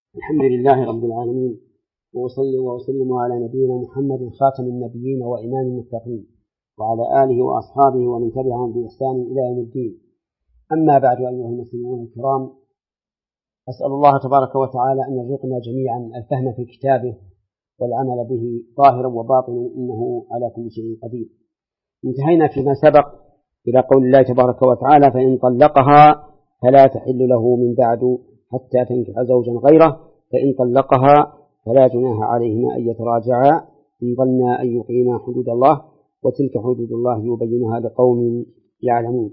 الحمد لله رب العالمين، وأصلي وأسلم على نبينا محمد خاتم النبيين وإمام المتقين، وعلى آله وأصحابه ومن تبعهم بإحسان إلى يوم الدين. أما بعد، أيها المسلمون الكرام، أسأل الله تبارك وتعالى أن يرزقنا جميعا الفهم في كتابه والعمل به ظاهرا وباطنا، إنه على كل شيء قدير. انتهينا فيما سبق إلى قول الله تبارك وتعالى: فإن طلقها فلا تحل له من بعد حتى تنكح زوجا غيره، فإن طلقها فلا جناح عليهما أن يتراجعا إن ظنا أن يقيما حدود الله، وتلك حدود الله يبينها لقوم يعلمون.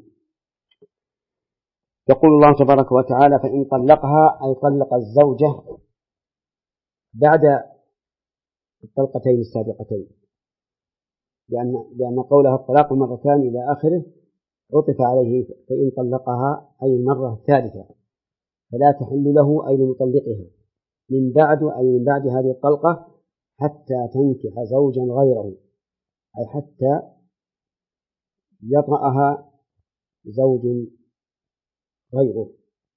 يقول الله تبارك وتعالى: فإن طلقها، أي طلق الزوجة بعد الطلقتين السابقتين، لأن قولها الطلاق مرتان إلى آخره عطف عليه فإن طلقها أي المرة الثالثة، فلا تحل له أي لمطلقها من بعد، أي من بعد هذه الطلقة، حتى تنكح زوجا غيره، أي حتى يطأها زوج غيره.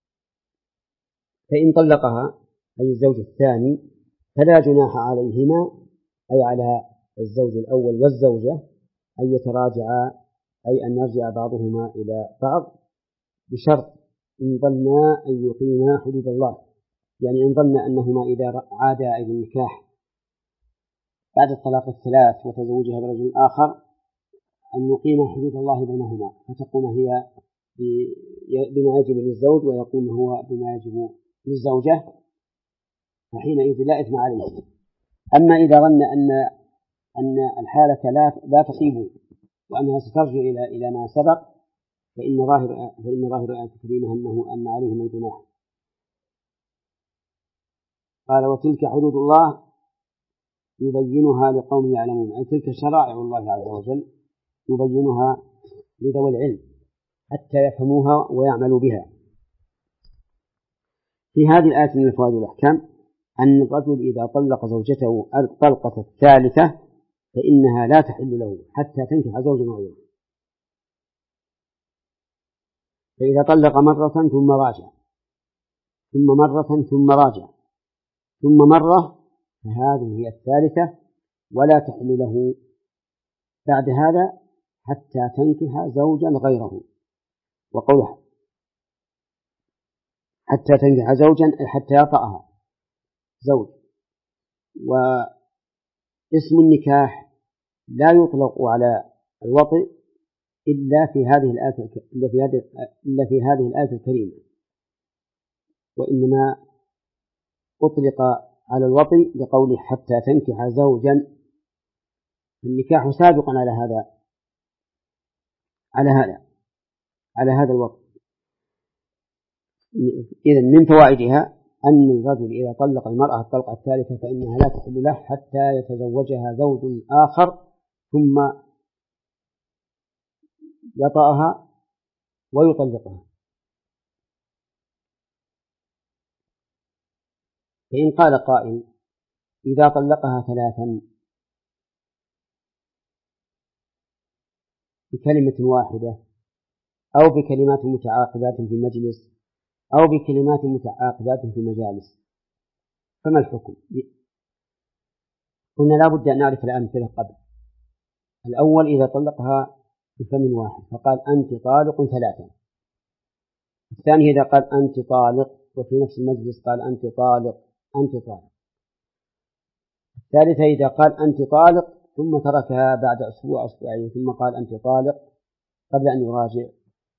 فإن طلقها أي الزوج الثاني فلا جناح عليهما، أي على الزوج الأول والزوجة، أن يتراجعا، أي أن يرجع بعضهما إلى بعض، بشرط إن ظنا أن يقيما حدود الله، يعني إن ظن أنهما إذا عادا إلى النكاح بعد الطلاق الثلاث وتزوجها برجل آخر أن يقيم حدود الله بينهما، فتقوم هي بما يجب للزوج ويقوم هو بما يجب للزوجة، فحينئذ لا إثم عليه. أما إذا ظن أن الحالة لا تصيب وأنها سترجع إلى ما سبق، فإن ظاهر الآية الكريمة أن عليهما الجناح. قال: وتلك حدود الله يبينها لقوم يعلمون، أي تلك شرائع الله عز وجل يبينها لذوي العلم حتى يفهموها ويعملوا بها. في هذه الآية من الفوائد والأحكام أن الرجل إذا طلق زوجته الطلقة الثالثة فإنها لا تحل له حتى تنكح زوجا غيره. فإذا طلق مرة ثم راجع، ثم مرة ثم راجع، ثم مرة، فهذه هي الثالثة، ولا تحل له بعد هذا حتى تنكح زوجا غيره. وقوله حتى تنكح زوجا أي حتى يطأها زوج. واسم النكاح لا يطلق على الوطئ إلا في هذه الآية الكريمة، وإنما أطلق على الوطئ بقوله حتى تنكح زوجا. النكاح سابق على هذا الوطئ. إذن من فوائدها أن الرجل إذا طلق المرأة الطلقة الثالثة فإنها لا تحل له حتى يتزوجها زوج آخر ثم يطأها ويطلقها. فإن قال قائل: إذا طلقها ثلاثا بكلمة واحدة أو بكلمات متعاقبات في مجلس أو بكلمات متعاقبات في مجالس، فما الحكم؟ قلنا لا بد أن نعرف الأمثلة قبل. الأول إذا طلقها بفم واحد فقال: أنت طالق ثلاثا. الثاني إذا قال: أنت طالق، وفي نفس المجلس قال: أنت طالق أنت طالق. الثالثة إذا قال: أنت طالق ثم تركها بعد أسبوع أسبوعين ثم قال: أنت طالق قبل أن يراجع،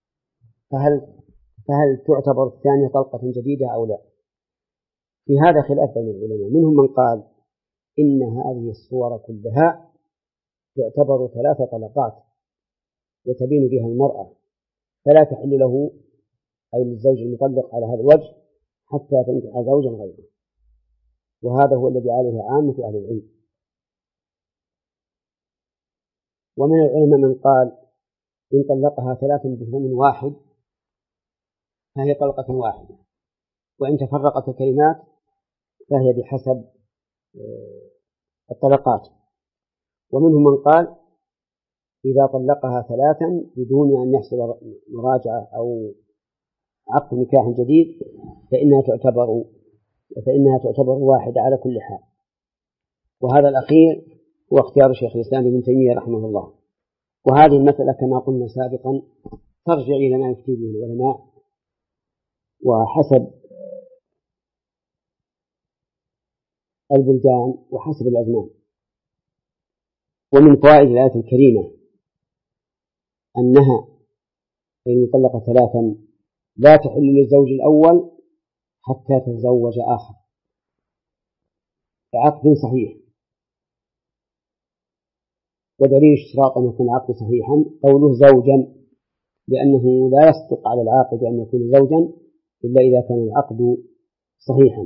فهل تعتبر الثانية طلقة جديدة أو لا؟ في هذا خلاف بين العلماء. منهم من قال إن هذه الصور كلها تعتبر ثلاث طلقات وتبين بها المرأة، فلا تحل له أي للزوج المطلق على هذا الوجه حتى تنكح زوجا غيره، وهذا هو الذي عليه عامة أهل العلم. ومن العلماء من قال إن طلقها ثلاثا بفم واحد فهي طلقة واحدة، وإن تفرقت الكلمات فهي بحسب الطلقات. ومنهم من قال إذا طلقها ثلاثا بدون أن يحصل مراجعة أو عقد نكاح جديد فإنها تعتبر فإنها تعتبر واحدة على كل حال. وهذا الأخير هو اختيار شيخ الإسلام ابن تيمية رحمه الله. وهذه المسألة كما قلنا سابقا ترجع إلى ما يفتي به العلماء وحسب البلدان وحسب الأزمان. ومن فوائد الآية الكريمة أنها إن طلق ثلاثا لا تحل للزوج الأول حتى تتزوج آخر بعقد صحيح. ودليل اشتراط أن يكون العقد صحيحا قوله زوجا، لأنه لا يصدق على العاقد أن يكون زوجا إلا إذا كان العقد صحيحا.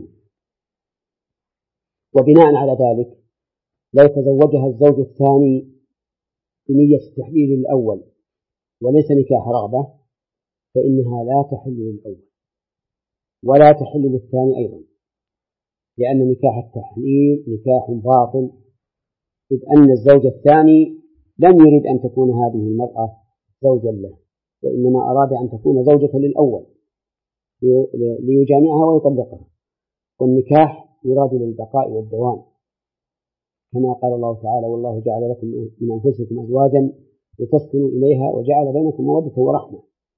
وبناء على ذلك لو تزوجها الزوج الثاني بنية التحليل الأول وليس نكاح رغبة فإنها لا تحل للأول ولا تحل للثاني أيضا، لأن نكاح التحليل نكاح باطل، إذ أن الزوج الثاني لم يرد أن تكون هذه المرأة زوجا له، وإنما أراد أن تكون زوجة للأول ليجامعها ويطلقها. والنكاح يراد للبقاء والدوام، كما قال الله تعالى: والله جعل لكم من أنفسكم أزواجا لتسكنوا إليها وجعل بينكم مودة ورحمة.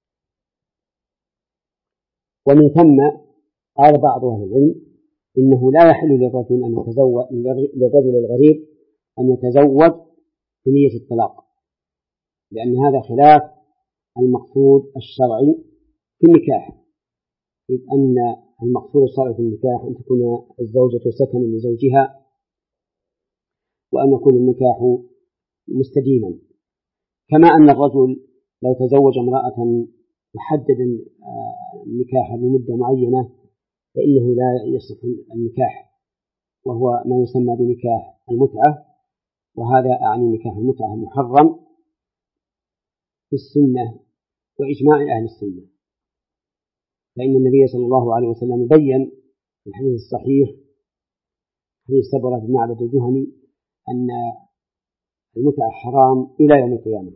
ومن ثم قال بعض أهل العلم إنه لا يحل للرجل الغريب أن يتزوج بنية الطلاق، لأن هذا خلاف المقصود الشرعي في النكاح، إذ أن المقصود الشرعي في النكاح أن تكون الزوجة سكنا لزوجها وأن يكون النكاح مستديما. كما أن الرجل لو تزوج امرأة وحدد النكاح بمدة معينة فإنه لا يصح النكاح، وهو ما يسمى بنكاح المتعة، وهذا أعني نكاح المتعة محرم في السنة وإجماع أهل السنة. فإن النبي صلى الله عليه وسلم بين في الحديث الصحيح حديث سبرة بن معبد الجهني أن المتعة حرام إلى يوم القيامة.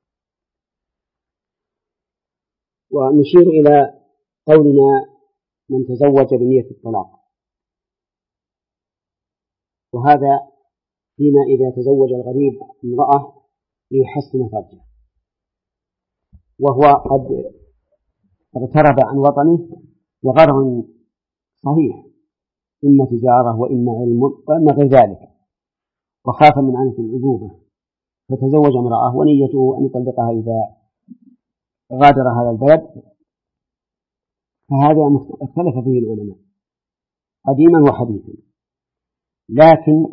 ونشير إلى قولنا من تزوج بنية الطلاق، وهذا فيما إذا تزوج الغريب امرأة ليحسن فرجه وهو قد اغترب عن وطنه بغرض صحيح، إما تجارة وإما علم وإما غير ذلك، وخاف من عنة العذوبة فتزوج امرأة ونيته أن يطلقها إذا غادر هذا البلد، فهذا اختلف فيه العلماء قديما وحديثا، لكن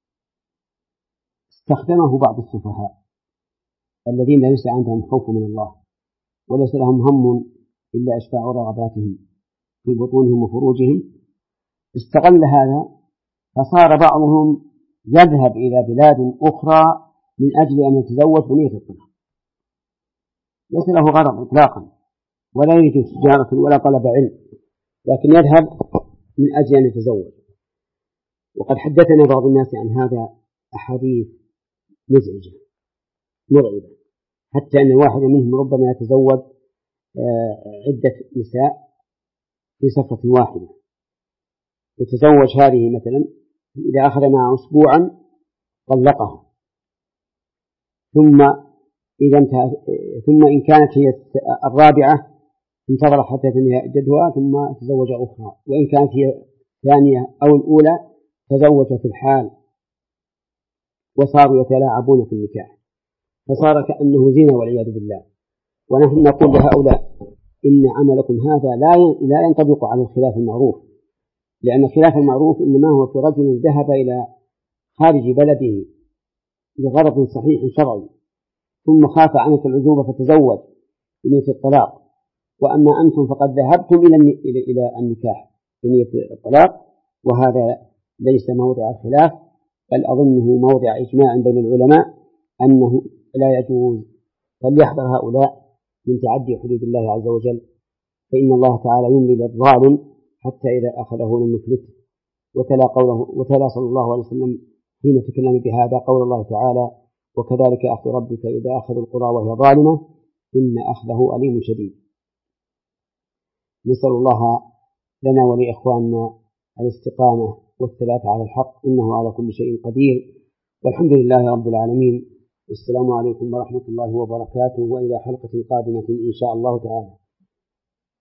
استخدمه بعض السفهاء الذين ليس عندهم خوف من الله وليس لهم هم إلا إشباع رغباتهم في بطونهم وفروجهم، استغل هذا فصار بعضهم يذهب إلى بلاد أخرى من أجل أن يتزوج بنية الطلاق، ليس له غرض إطلاقا ولا يريد تجارة ولا طلب علم، لكن يذهب من أجل أن يتزوج. وقد حدثنا بعض الناس عن هذا أحاديث مزعجة مرعبة، حتى أن واحد منهم ربما يتزوج عدة نساء في سفرة واحدة، يتزوج هذه مثلا إذا أخذ معه أسبوعا طلقها، ثم إن كانت هي الرابعة انتظر حتى تنهي عدتها ثم تزوج أخرى، وإن كانت هي الثانية أو الأولى تزوج في الحال، وصاروا يتلاعبون في النكاح، فصار كأنه زنا والعياذ بالله. ونحن نقول لهؤلاء إن عملكم هذا لا ينطبق على الخلاف المعروف، لأن الخلاف المعروف إنما هو في رجل ذهب إلى خارج بلده لغرض صحيح شرعي ثم خاف عنة العذوبة فتزوج بنية الطلاق، وأما أنتم فقد ذهبتم إلى النكاح بنية الطلاق، وهذا ليس موضع الخلاف، بل أظنه موضع إجماع بين العلماء أنه لا يجوز. فليحذر هؤلاء من تعدي حدود الله عز وجل، فإن الله تعالى يملي للظالم حتى إذا أخذه لم يفلته. وتلا صلى الله عليه وسلم حين تكلم بهذا قول الله تعالى: وكذلك أخذ ربك إذا أخذ القرى وهي ظالمة إن أخذه أليم شديد. نسأل الله لنا ولإخواننا الاستقامة والثبات على الحق، إنه على كل شيء قدير. والحمد لله رب العالمين، والسلام عليكم ورحمة الله وبركاته، وإلى حلقة قادمة إن شاء الله تعالى.